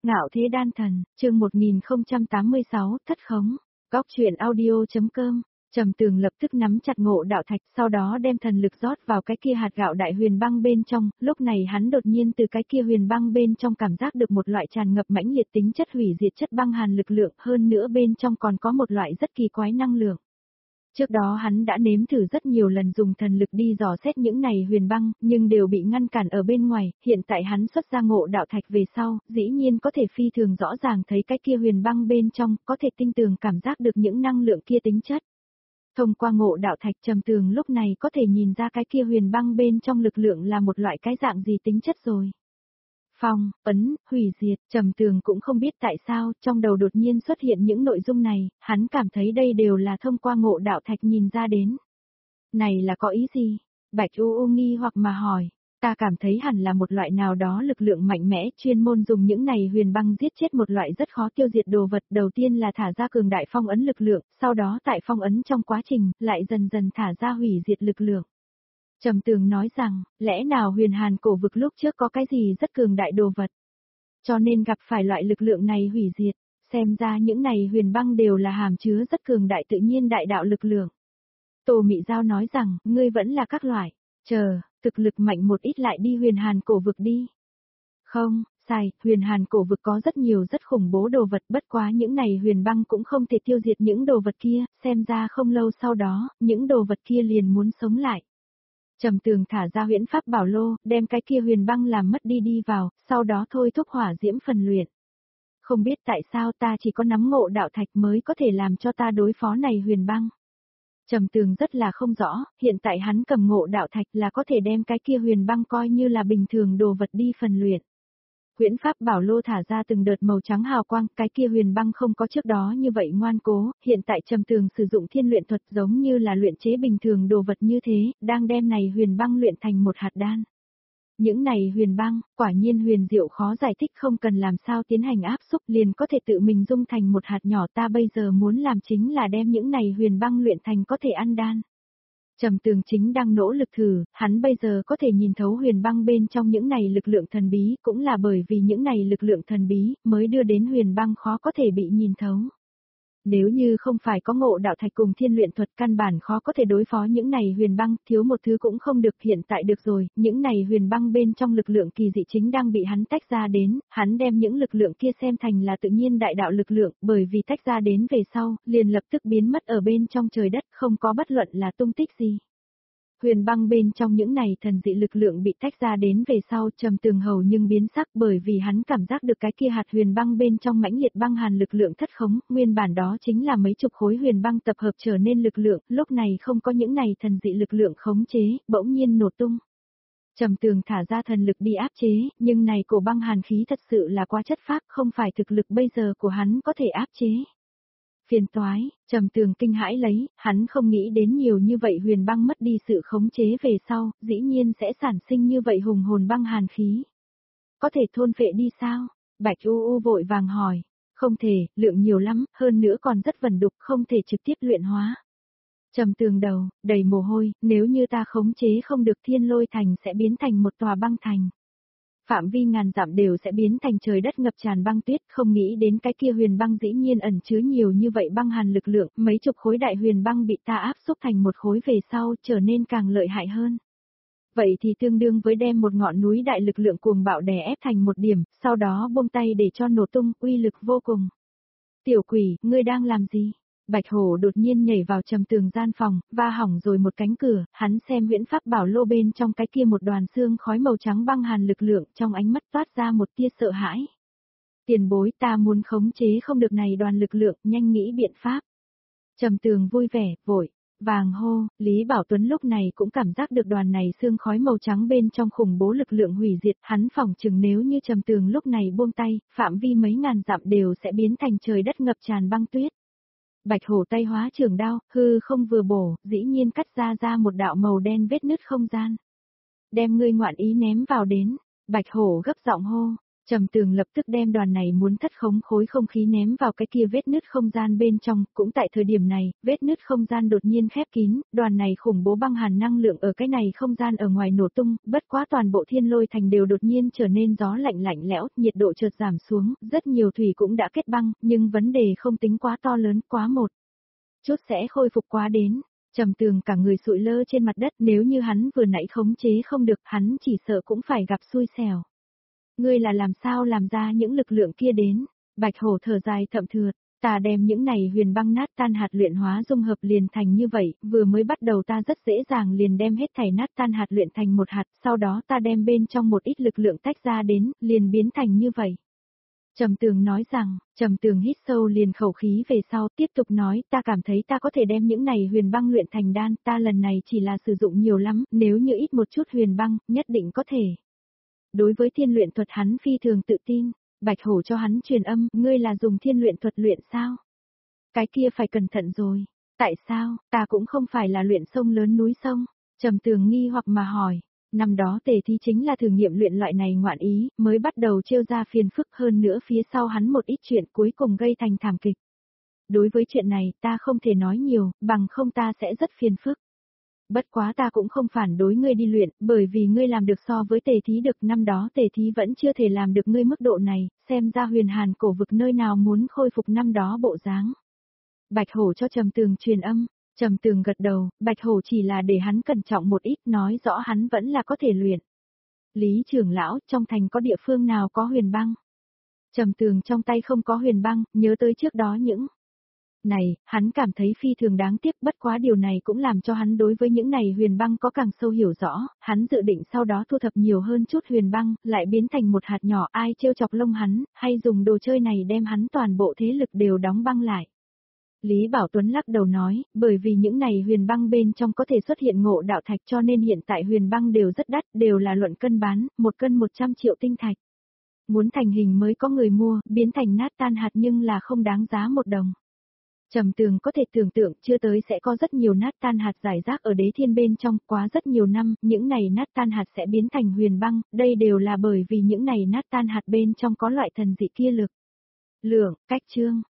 Ngạo Thế Đan Thần, chương 1086, thất khống. Góc truyện audio.com. Trầm Tường lập tức nắm chặt Ngộ Đạo Thạch, sau đó đem thần lực rót vào cái kia hạt gạo đại huyền băng bên trong, lúc này hắn đột nhiên từ cái kia huyền băng bên trong cảm giác được một loại tràn ngập mãnh liệt tính chất hủy diệt chất băng hàn lực lượng, hơn nữa bên trong còn có một loại rất kỳ quái năng lượng. Trước đó hắn đã nếm thử rất nhiều lần dùng thần lực đi dò xét những này huyền băng, nhưng đều bị ngăn cản ở bên ngoài, hiện tại hắn xuất ra Ngộ Đạo Thạch về sau, dĩ nhiên có thể phi thường rõ ràng thấy cái kia huyền băng bên trong, có thể tinh tường cảm giác được những năng lượng kia tính chất. Thông qua Ngộ Đạo Thạch, Trầm Tường lúc này có thể nhìn ra cái kia huyền băng bên trong lực lượng là một loại cái dạng gì tính chất rồi. Phong, ấn, hủy diệt, Trầm Tường cũng không biết tại sao, trong đầu đột nhiên xuất hiện những nội dung này, hắn cảm thấy đây đều là thông qua Ngộ Đạo Thạch nhìn ra đến. Này là có ý gì? Bạch U nghi hoặc mà hỏi, ta cảm thấy hẳn là một loại nào đó lực lượng mạnh mẽ, chuyên môn dùng những này huyền băng giết chết một loại rất khó tiêu diệt đồ vật, đầu tiên là thả ra cường đại phong ấn lực lượng, sau đó tại phong ấn trong quá trình, lại dần dần thả ra hủy diệt lực lượng. Trầm Tường nói rằng, lẽ nào huyền hàn cổ vực lúc trước có cái gì rất cường đại đồ vật, cho nên gặp phải loại lực lượng này hủy diệt, xem ra những này huyền băng đều là hàm chứa rất cường đại tự nhiên đại đạo lực lượng. Tô Mị Giao nói rằng, ngươi vẫn là các loại, thực lực mạnh một ít lại đi huyền hàn cổ vực đi. Không, sai, huyền hàn cổ vực có rất nhiều rất khủng bố đồ vật, bất quá những này huyền băng cũng không thể tiêu diệt những đồ vật kia, xem ra không lâu sau đó, những đồ vật kia liền muốn sống lại. Trầm Tường thả ra huyễn pháp bảo lô, đem cái kia huyền băng làm mất đi vào, sau đó thôi thúc hỏa diễm phần luyện. Không biết tại sao ta chỉ có nắm Ngộ Đạo Thạch mới có thể làm cho ta đối phó này huyền băng. Trầm Tường rất là không rõ, hiện tại hắn cầm Ngộ Đạo Thạch là có thể đem cái kia huyền băng coi như là bình thường đồ vật đi phần luyện. Huyễn pháp bảo lô thả ra từng đợt màu trắng hào quang, cái kia huyền băng không có trước đó như vậy ngoan cố, hiện tại Trầm Tường sử dụng thiên luyện thuật giống như là luyện chế bình thường đồ vật như thế, đang đem này huyền băng luyện thành một hạt đan. Những này huyền băng, quả nhiên huyền diệu khó giải thích, không cần làm sao tiến hành áp xúc liền có thể tự mình dung thành một hạt nhỏ, ta bây giờ muốn làm chính là đem những này huyền băng luyện thành có thể ăn đan. Trầm Tường chính đang nỗ lực thử, hắn bây giờ có thể nhìn thấu huyền băng bên trong những này lực lượng thần bí, cũng là bởi vì những này lực lượng thần bí mới đưa đến huyền băng khó có thể bị nhìn thấu. Nếu như không phải có Ngộ Đạo Thạch cùng thiên luyện thuật, căn bản khó có thể đối phó những này huyền băng, thiếu một thứ cũng không được, hiện tại được rồi, những này huyền băng bên trong lực lượng kỳ dị chính đang bị hắn tách ra đến, hắn đem những lực lượng kia xem thành là tự nhiên đại đạo lực lượng, bởi vì tách ra đến về sau, liền lập tức biến mất ở bên trong trời đất, không có bất luận là tung tích gì. Huyền băng bên trong những này thần dị lực lượng bị tách ra đến về sau, Trầm Tường hầu nhưng biến sắc, bởi vì hắn cảm giác được cái kia hạt huyền băng bên trong mãnh liệt băng hàn lực lượng thất khống, nguyên bản đó chính là mấy chục khối huyền băng tập hợp trở nên lực lượng, lúc này không có những này thần dị lực lượng khống chế, bỗng nhiên nổ tung. Trầm Tường thả ra thần lực đi áp chế, nhưng này cổ băng hàn khí thật sự là quá chất phác, không phải thực lực bây giờ của hắn có thể áp chế. Phiền toái, Trầm Tường kinh hãi lấy, hắn không nghĩ đến nhiều như vậy huyền băng mất đi sự khống chế về sau, dĩ nhiên sẽ sản sinh như vậy hùng hồn băng hàn khí. Có thể thôn phệ đi sao? Bạch U vội vàng hỏi. Không thể, lượng nhiều lắm, hơn nữa còn rất vẩn đục, không thể trực tiếp luyện hóa. Trầm Tường đầu, đầy mồ hôi, nếu như ta khống chế không được Thiên Lôi Thành sẽ biến thành một tòa băng thành. Phạm vi ngàn dặm đều sẽ biến thành trời đất ngập tràn băng tuyết, không nghĩ đến cái kia huyền băng dĩ nhiên ẩn chứa nhiều như vậy băng hàn lực lượng, mấy chục khối đại huyền băng bị ta áp xúc thành một khối về sau, trở nên càng lợi hại hơn. Vậy thì tương đương với đem một ngọn núi đại lực lượng cuồng bạo đè ép thành một điểm, sau đó buông tay để cho nổ tung, uy lực vô cùng. Tiểu quỷ, ngươi đang làm gì? Bạch Hổ đột nhiên nhảy vào Trầm Tường gian phòng, va hỏng rồi một cánh cửa, hắn xem huyễn pháp bảo lô bên trong cái kia một đoàn xương khói màu trắng băng hàn lực lượng, trong ánh mắt toát ra một tia sợ hãi. Tiền bối, ta muốn khống chế không được này đoàn lực lượng, nhanh nghĩ biện pháp. Trầm Tường vui vẻ, vội vàng hô, Lý Bảo Tuấn lúc này cũng cảm giác được đoàn này xương khói màu trắng bên trong khủng bố lực lượng hủy diệt, hắn phỏng chừng nếu như Trầm Tường lúc này buông tay, phạm vi mấy ngàn dặm đều sẽ biến thành trời đất ngập tràn băng tuyết. Bạch Hổ tay hóa trường đao, hư không vừa bổ, dĩ nhiên cắt ra một đạo màu đen vết nứt không gian. Đem ngươi ngoạn ý ném vào đến, Bạch Hổ gấp giọng hô, Trầm Tường lập tức đem đoàn này muốn thất khống khối không khí ném vào cái kia vết nứt không gian bên trong, cũng tại thời điểm này, vết nứt không gian đột nhiên khép kín, đoàn này khủng bố băng hàn năng lượng ở cái này không gian ở ngoài nổ tung, bất quá toàn bộ Thiên Lôi Thành đều đột nhiên trở nên gió lạnh lạnh lẽo, nhiệt độ chợt giảm xuống, rất nhiều thủy cũng đã kết băng, nhưng vấn đề không tính quá to lớn, quá một chút sẽ khôi phục quá đến. Trầm Tường cả người sụi lơ trên mặt đất, nếu như hắn vừa nãy khống chế không được, hắn chỉ sợ cũng phải gặp xui xẻo. Ngươi là làm sao làm ra những lực lượng kia đến? Bạch Hổ thở dài thậm thượt, ta đem những này huyền băng nát tan hạt luyện hóa dung hợp liền thành như vậy, vừa mới bắt đầu ta rất dễ dàng liền đem hết thảy nát tan hạt luyện thành một hạt, sau đó ta đem bên trong một ít lực lượng tách ra đến, liền biến thành như vậy. Trầm Tường nói rằng, Trầm Tường hít sâu liền khẩu khí về sau, tiếp tục nói, ta cảm thấy ta có thể đem những này huyền băng luyện thành đan, ta lần này chỉ là sử dụng nhiều lắm, nếu như ít một chút huyền băng, nhất định có thể. Đối với thiên luyện thuật hắn phi thường tự tin, Bạch Hổ cho hắn truyền âm, ngươi là dùng thiên luyện thuật luyện sao? Cái kia phải cẩn thận rồi, tại sao, ta cũng không phải là luyện sông lớn núi sông, Trầm Tường nghi hoặc mà hỏi. Năm đó Tề Thí chính là thử nghiệm luyện loại này ngoạn ý, mới bắt đầu trêu ra phiền phức, hơn nữa phía sau hắn một ít chuyện cuối cùng gây thành thảm kịch. Đối với chuyện này ta không thể nói nhiều, bằng không ta sẽ rất phiền phức. Bất quá ta cũng không phản đối ngươi đi luyện, bởi vì ngươi làm được so với Tề Thí được, năm đó Tề Thí vẫn chưa thể làm được ngươi mức độ này, xem ra huyền hàn cổ vực nơi nào muốn khôi phục năm đó bộ dáng. Bạch Hổ cho Trầm Tường truyền âm. Trầm Tường gật đầu, Bạch Hổ chỉ là để hắn cẩn trọng một ít, nói rõ hắn vẫn là có thể luyện. Lý trưởng lão, trong thành có địa phương nào có huyền băng? Trầm Tường trong tay không có huyền băng, nhớ tới trước đó những này, hắn cảm thấy phi thường đáng tiếc, bất quá điều này cũng làm cho hắn đối với những này huyền băng có càng sâu hiểu rõ, hắn dự định sau đó thu thập nhiều hơn chút huyền băng, lại biến thành một hạt nhỏ, ai trêu chọc lông hắn, hay dùng đồ chơi này đem hắn toàn bộ thế lực đều đóng băng lại. Lý Bảo Tuấn lắc đầu nói, bởi vì những này huyền băng bên trong có thể xuất hiện ngộ đạo thạch cho nên hiện tại huyền băng đều rất đắt, đều là luận cân bán, một cân 100 triệu tinh thạch. Muốn thành hình mới có người mua, biến thành nát tan hạt nhưng là không đáng giá một đồng. Trầm Tường có thể tưởng tượng chưa tới sẽ có rất nhiều nát tan hạt giải rác ở đế thiên bên trong, quá rất nhiều năm, những này nát tan hạt sẽ biến thành huyền băng, đây đều là bởi vì những này nát tan hạt bên trong có loại thần dị kia lực. Lượng, cách chương.